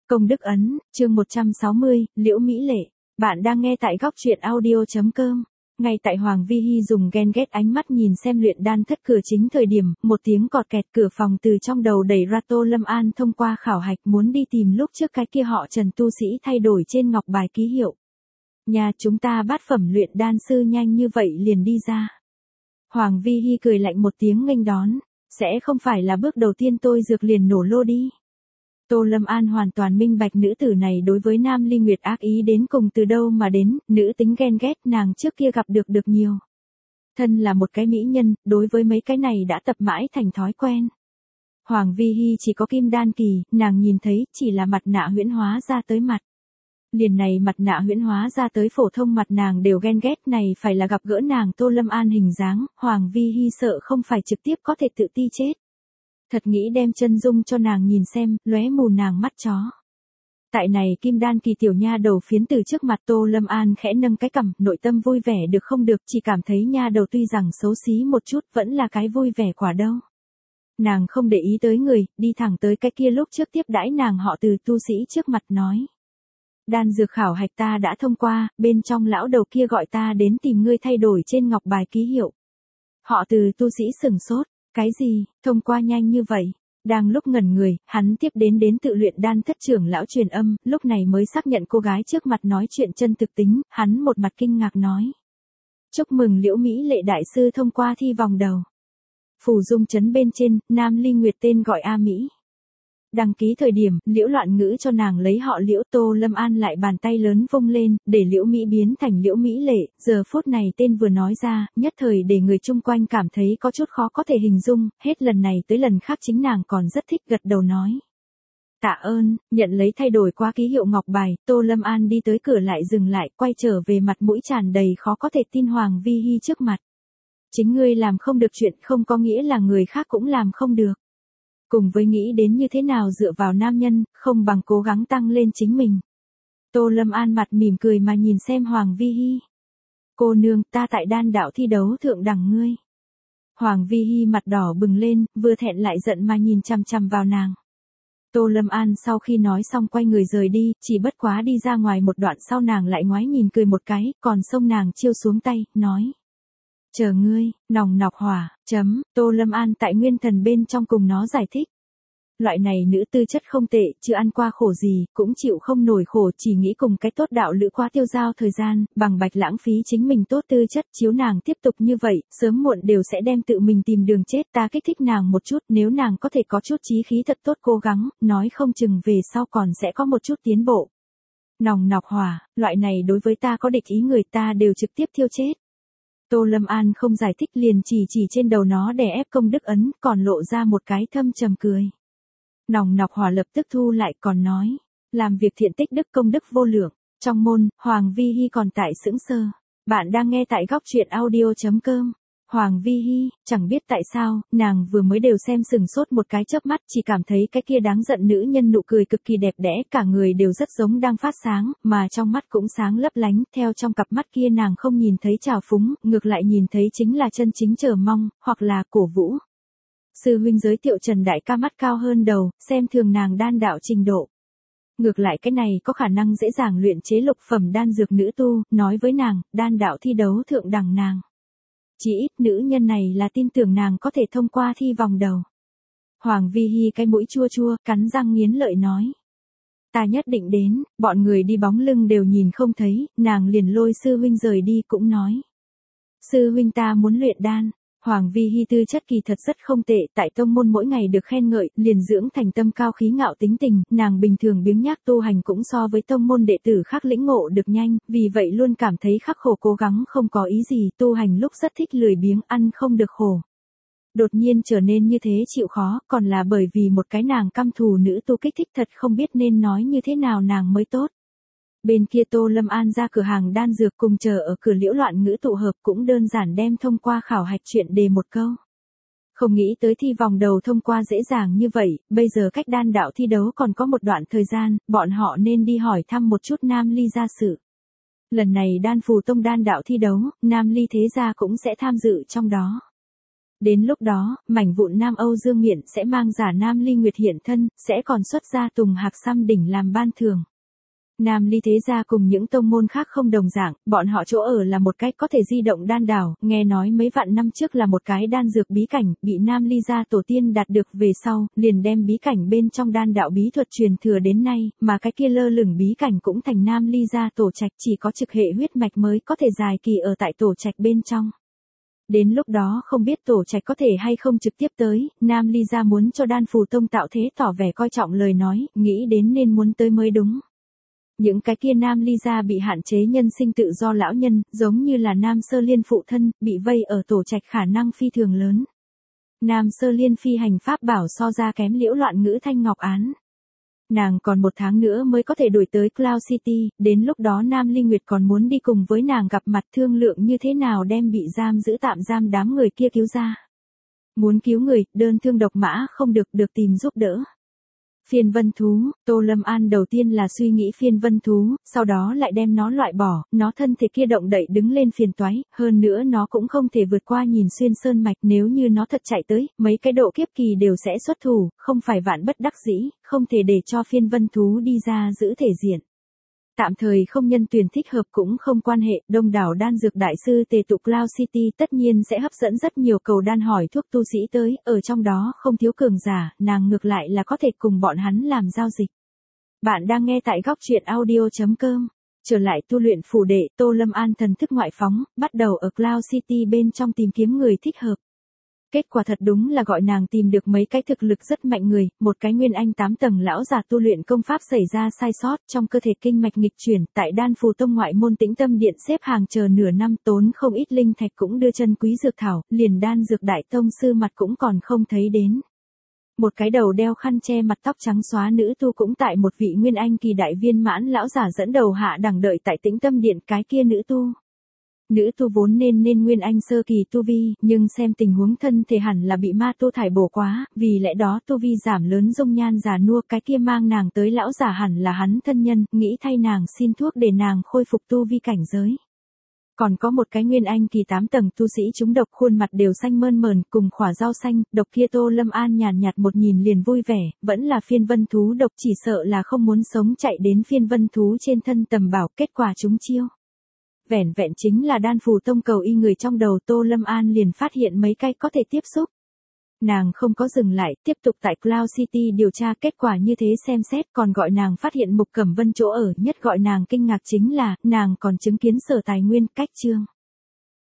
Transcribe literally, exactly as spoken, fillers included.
Công đức ấn, chương một trăm sáu mươi, Liễu Mỹ Lệ. Bạn đang nghe tại góc truyện audio.com. Ngay tại Hoàng Vi Hi dùng ghen ghét ánh mắt nhìn xem luyện đan thất cửa chính thời điểm, một tiếng cọt kẹt cửa phòng từ trong đầu đẩy ra. Tô Lâm An thông qua khảo hạch muốn đi tìm lúc trước cái kia họ Trần tu sĩ thay đổi trên ngọc bài ký hiệu. Nhà chúng ta bát phẩm luyện đan sư nhanh như vậy liền đi ra. Hoàng Vi Hi cười lạnh một tiếng nghênh đón, sẽ không phải là bước đầu tiên tôi dược liền nổ lô đi. Tô Lâm An hoàn toàn minh bạch nữ tử này đối với Nam Ly Nguyệt ác ý đến cùng từ đâu mà đến, nữ tính ghen ghét nàng trước kia gặp được được nhiều. Thân là một cái mỹ nhân, đối với mấy cái này đã tập mãi thành thói quen. Hoàng Vi Hi chỉ có kim đan kỳ, nàng nhìn thấy chỉ là mặt nạ huyễn hóa ra tới mặt. Liền này mặt nạ huyễn hóa ra tới phổ thông mặt nàng đều ghen ghét, này phải là gặp gỡ nàng Tô Lâm An hình dáng, Hoàng Vi Hi sợ không phải trực tiếp có thể tự ti chết. Thật nghĩ đem chân dung cho nàng nhìn xem, lóe mù nàng mắt chó. Tại này kim đan kỳ tiểu nha đầu phiến từ trước mặt Tô Lâm An khẽ nâng cái cằm, nội tâm vui vẻ được không được, chỉ cảm thấy nha đầu tuy rằng xấu xí một chút vẫn là cái vui vẻ quả đâu. Nàng không để ý tới người, đi thẳng tới cái kia lúc trước tiếp đãi nàng họ Từ tu sĩ trước mặt nói. Đan dược khảo hạch ta đã thông qua, bên trong lão đầu kia gọi ta đến tìm ngươi thay đổi trên ngọc bài ký hiệu. Họ Từ tu sĩ sửng sốt. Cái gì, thông qua nhanh như vậy? Đang lúc ngẩn người, hắn tiếp đến đến tự luyện đan thất trưởng lão truyền âm, lúc này mới xác nhận cô gái trước mặt nói chuyện chân thực tính, hắn một mặt kinh ngạc nói. Chúc mừng Liễu Mỹ Lệ đại sư thông qua thi vòng đầu. Phù dung trấn bên trên, Nam Ly Nguyệt tên gọi A Mỹ. Đăng ký thời điểm, Liễu Loạn Ngữ cho nàng lấy họ Liễu. Tô Lâm An lại bàn tay lớn vung lên, để Liễu Mỹ biến thành Liễu Mỹ Lệ, giờ phút này tên vừa nói ra, nhất thời để người chung quanh cảm thấy có chút khó có thể hình dung, hết lần này tới lần khác chính nàng còn rất thích gật đầu nói. Tạ ơn, nhận lấy thay đổi qua ký hiệu ngọc bài, Tô Lâm An đi tới cửa lại dừng lại, quay trở về mặt mũi tràn đầy khó có thể tin Hoàng Vi Hi trước mặt. Chính ngươi làm không được chuyện không có nghĩa là người khác cũng làm không được. Cùng với nghĩ đến như thế nào dựa vào nam nhân, không bằng cố gắng tăng lên chính mình. Tô Lâm An mặt mỉm cười mà nhìn xem Hoàng Vi Hi. Cô nương, ta tại đan đạo thi đấu thượng đẳng ngươi. Hoàng Vi Hi mặt đỏ bừng lên, vừa thẹn lại giận mà nhìn chằm chằm vào nàng. Tô Lâm An sau khi nói xong quay người rời đi, chỉ bất quá đi ra ngoài một đoạn sau nàng lại ngoái nhìn cười một cái, còn xông nàng chiêu xuống tay, nói. Chờ ngươi, nòng nọc hỏa, chấm, Tô Lâm An tại nguyên thần bên trong cùng nó giải thích. Loại này nữ tư chất không tệ, chưa ăn qua khổ gì, cũng chịu không nổi khổ, chỉ nghĩ cùng cái tốt đạo lữ quá tiêu dao thời gian, bằng bạch lãng phí chính mình tốt tư chất, chiếu nàng tiếp tục như vậy, sớm muộn đều sẽ đem tự mình tìm đường chết. Ta kích thích nàng một chút, nếu nàng có thể có chút chí khí thật tốt cố gắng, nói không chừng về sau còn sẽ có một chút tiến bộ. Nòng nọc hỏa, loại này đối với ta có địch ý người ta đều trực tiếp thiêu chết. Tô Lâm An không giải thích liền chỉ chỉ trên đầu nó đè ép công đức ấn, còn lộ ra một cái thâm trầm cười. Nòng nọc hỏa lập tức thu lại còn nói, làm việc thiện tích đức công đức vô lượng. Trong môn, Hoàng Vi Hi còn tại sững sờ. Bạn đang nghe tại góc truyện audio.com. Hoàng Vi Hi, chẳng biết tại sao, nàng vừa mới đều xem sừng sốt một cái chớp mắt, chỉ cảm thấy cái kia đáng giận nữ nhân nụ cười cực kỳ đẹp đẽ, cả người đều rất giống đang phát sáng, mà trong mắt cũng sáng lấp lánh, theo trong cặp mắt kia nàng không nhìn thấy trào phúng, ngược lại nhìn thấy chính là chân chính chờ mong, hoặc là cổ vũ. Sư huynh giới thiệu Trần đại ca mắt cao hơn đầu, xem thường nàng đan đạo trình độ. Ngược lại cái này có khả năng dễ dàng luyện chế lục phẩm đan dược nữ tu, nói với nàng, đan đạo thi đấu thượng đẳng nàng. Chỉ ít nữ nhân này là tin tưởng nàng có thể thông qua thi vòng đầu. Hoàng Vi Hi cái mũi chua chua, cắn răng nghiến lợi nói. Ta nhất định đến, bọn người đi bóng lưng đều nhìn không thấy, nàng liền lôi sư huynh rời đi cũng nói. Sư huynh ta muốn luyện đan. Hoàng Vi Hi tư chất kỳ thật rất không tệ, tại tông môn mỗi ngày được khen ngợi, liền dưỡng thành tâm cao khí ngạo tính tình, nàng bình thường biếng nhác tu hành cũng so với tông môn đệ tử khác lĩnh ngộ được nhanh, vì vậy luôn cảm thấy khắc khổ cố gắng không có ý gì, tu hành lúc rất thích lười biếng, ăn không được khổ. Đột nhiên trở nên như thế chịu khó, còn là bởi vì một cái nàng căm thù nữ tu kích thích thật không biết nên nói như thế nào nàng mới tốt. Bên kia Tô Lâm An ra cửa hàng đan dược cùng chờ ở cửa Liễu Loạn Ngữ tụ hợp cũng đơn giản đem thông qua khảo hạch chuyện đề một câu. Không nghĩ tới thi vòng đầu thông qua dễ dàng như vậy, bây giờ cách đan đạo thi đấu còn có một đoạn thời gian, bọn họ nên đi hỏi thăm một chút Nam Ly gia sự. Lần này đan phù tông đan đạo thi đấu, Nam Ly thế gia cũng sẽ tham dự trong đó. Đến lúc đó, mảnh vụn Nam Âu Dương Nghiện sẽ mang giả Nam Ly Nguyệt hiện thân, sẽ còn xuất ra Tùng Hạc Xăm đỉnh làm ban thưởng. Nam Ly thế gia cùng những tông môn khác không đồng dạng, bọn họ chỗ ở là một cách có thể di động đan đảo, nghe nói mấy vạn năm trước là một cái đan dược bí cảnh, bị Nam Ly gia tổ tiên đạt được về sau, liền đem bí cảnh bên trong đan đạo bí thuật truyền thừa đến nay, mà cái kia lơ lửng bí cảnh cũng thành Nam Ly gia tổ trạch, chỉ có trực hệ huyết mạch mới có thể dài kỳ ở tại tổ trạch bên trong. Đến lúc đó không biết tổ trạch có thể hay không trực tiếp tới, Nam Ly gia muốn cho đan phù tông tạo thế tỏ vẻ coi trọng lời nói, nghĩ đến nên muốn tới mới đúng. Những cái kia Nam Ly gia bị hạn chế nhân sinh tự do lão nhân, giống như là Nam Sơ Liên phụ thân, bị vây ở tổ trạch khả năng phi thường lớn. Nam Sơ Liên phi hành pháp bảo so ra kém Liễu Loạn Ngữ Thanh Ngọc Án. Nàng còn một tháng nữa mới có thể đuổi tới Cloud City, đến lúc đó Nam Ly Nguyệt còn muốn đi cùng với nàng gặp mặt thương lượng như thế nào đem bị giam giữ tạm giam đám người kia cứu ra. Muốn cứu người, đơn thương độc mã không được, được tìm giúp đỡ. Phiên vân thú, Tô Lâm An đầu tiên là suy nghĩ phiên vân thú, sau đó lại đem nó loại bỏ, nó thân thể kia động đậy đứng lên phiền toái, hơn nữa nó cũng không thể vượt qua nhìn xuyên sơn mạch, nếu như nó thật chạy tới, mấy cái độ kiếp kỳ đều sẽ xuất thủ, không phải vạn bất đắc dĩ, không thể để cho phiên vân thú đi ra giữ thể diện. Tạm thời không nhân tuyển thích hợp cũng không quan hệ, đông đảo đan dược đại sư tề tụ Cloud City tất nhiên sẽ hấp dẫn rất nhiều cầu đan hỏi thuốc tu sĩ tới, ở trong đó không thiếu cường giả, nàng ngược lại là có thể cùng bọn hắn làm giao dịch. Bạn đang nghe tại góc truyện audio chấm com. Trở lại tu luyện phủ đệ, Tô Lâm An thần thức ngoại phóng, bắt đầu ở Cloud City bên trong tìm kiếm người thích hợp. Kết quả thật đúng là gọi nàng tìm được mấy cái thực lực rất mạnh người, một cái nguyên anh tám tầng lão già tu luyện công pháp xảy ra sai sót, trong cơ thể kinh mạch nghịch chuyển, tại đan phù tông ngoại môn Tĩnh Tâm Điện xếp hàng chờ nửa năm, tốn không ít linh thạch cũng đưa chân quý dược thảo, liền đan dược đại tông sư mặt cũng còn không thấy đến. Một cái đầu đeo khăn che mặt tóc trắng xóa nữ tu cũng tại một vị nguyên anh kỳ đại viên mãn lão giả dẫn đầu hạ đẳng đợi tại Tĩnh Tâm Điện, cái kia nữ tu. Nữ tu vốn nên nên nguyên anh sơ kỳ tu vi, nhưng xem tình huống thân thể hẳn là bị ma tu thải bổ quá, vì lẽ đó tu vi giảm lớn, dung nhan già nua, cái kia mang nàng tới lão giả hẳn là hắn thân nhân, nghĩ thay nàng xin thuốc để nàng khôi phục tu vi cảnh giới. Còn có một cái nguyên anh kỳ tám tầng tu sĩ trúng độc, khuôn mặt đều xanh mơn mờn, cùng khỏa rau xanh, độc kia Tô Lâm An nhàn nhạt một nhìn liền vui vẻ, vẫn là phiên vân thú độc, chỉ sợ là không muốn sống chạy đến phiên vân thú trên thân tầm bảo, kết quả trúng chiêu. Vẻn vẹn chính là đan phù tông cầu y người trong đầu Tô Lâm An liền phát hiện mấy cái có thể tiếp xúc. Nàng không có dừng lại, tiếp tục tại Cloud City điều tra, kết quả như thế xem xét còn gọi nàng phát hiện Mục Cẩm Vân chỗ ở, nhất gọi nàng kinh ngạc chính là, nàng còn chứng kiến Sở Tài Nguyên, cách chương.